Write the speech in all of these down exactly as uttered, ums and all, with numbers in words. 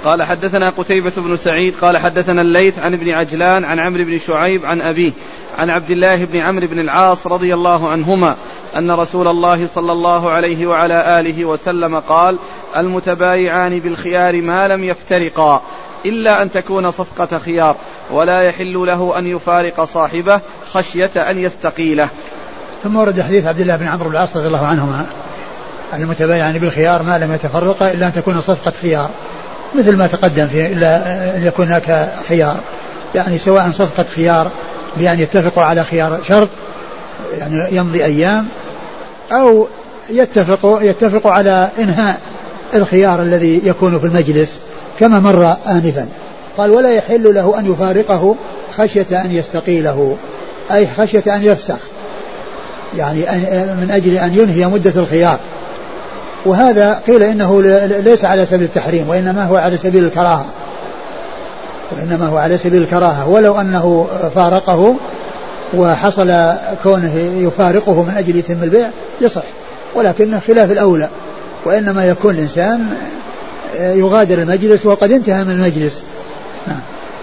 قال حدثنا قتيبة بن سعيد قال حدثنا الليث عن ابن عجلان عن عمرو بن شعيب عن أبيه عن عبد الله بن عمرو بن العاص رضي الله عنهما أن رسول الله صلى الله عليه وعلى آله وسلم قال: المتبايعان بالخيار ما لم يفترقا إلا أن تكون صفقة خيار، ولا يحل له أن يفارق صاحبه خشية أن يستقيله. ثم ورد حديث عبد الله بن عمرو بن العاص رضي الله عنهما: المتبايعان بالخيار ما لم يتفرقا إلا أن تكون صفقة خيار، مثل ما تقدم فيه، إلا أن يكون هناك خيار، يعني سواء صفقة خيار بأن يتفقوا على خيار شرط يعني يمضي أيام، أو يتفقوا, يتفقوا على إنهاء الخيار الذي يكون في المجلس كما مر آنفا. قال: ولا يحل له أن يفارقه خشية أن يستقيله، أي خشية أن يفسخ، يعني من أجل أن ينهي مدة الخيار. وهذا قيل إنه ليس على سبيل التحريم، وإنما هو على سبيل الكراهة، وإنما هو على سبيل الكراهة، ولو أنه فارقه وحصل كونه يفارقه من أجل يتم البيع يصح، ولكنه خلاف الأولى، وإنما يكون الإنسان يغادر المجلس وقد انتهى من المجلس. نعم.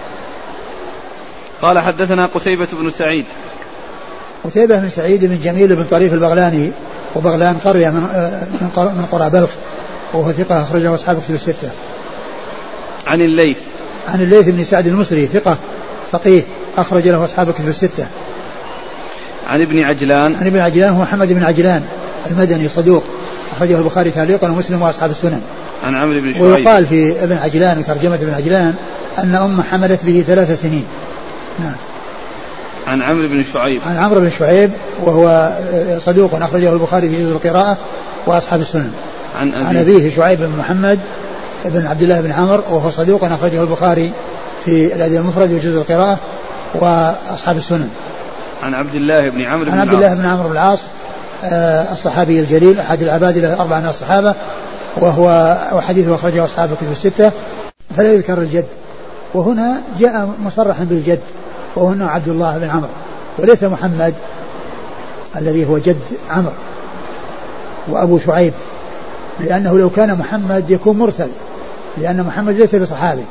قال حدثنا قتيبة بن سعيد. قتيبة بن سعيد بن جميل بن طريف البغلاني، وبغلان قرية من قرى بلخ، وهو ثقة أخرجه أصحاب كتب الستة. عن الليث. عن الليث بن سعد المصري ثقة فقيه أخرج له أصحاب كتب الستة. عن ابن عجلان. عن ابن عجلان هو محمد بن عجلان المدني صدوق أخرجه البخاري تعليقا ومسلم وأصحاب السنن. عن عمرو بن شعيب. ويقال في ابن عجلان وترجمة ابن عجلان أن أم حملت به ثلاث سنين. نعم. عن عمرو بن شعيب. عن عمرو بن شعيب وهو صدوق أخرجه البخاري في جزء القراءة وأصحاب السنن. عن أبيه. عن أبيه شعيب بن محمد بن عبد الله بن عمرو وهو صدوق أخرجه البخاري في الأدب المفرد وجزء القراءة وأصحاب السنن. عن عبد الله بن عمرو بن عن عبد الله بن عمرو بن العاص الصحابي الجليل أحد العبادلة الأربعة من الصحابة، وهو وحديثه أخرجه أصحاب الكتب الستة، فلا يذكر الجد. وهنا جاء مصرحا بالجد، وهنا عبد الله بن عمرو وليس محمد الذي هو جد عمرو وأبو شعيب، لأنه لو كان محمد يكون مرسل، لأن محمد ليس بصحابي،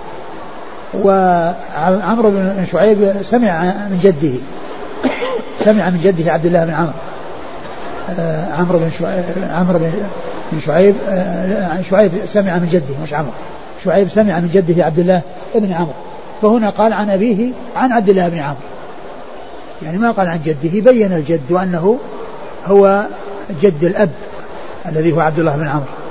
وعمرو بن شعيب سمع من جده سمع من جده عبد الله بن عمرو. عمرو بن شعيب عمرو بن شعيب شعيب سمع من جده، مش عمرو، شعيب سمع من جده عبد الله بن عمرو، فهنا قال عن أبيه عن عبد الله بن عمرو، يعني ما قال عن جده، بين الجد وأنه هو جد الأب الذي هو عبد الله بن عمرو.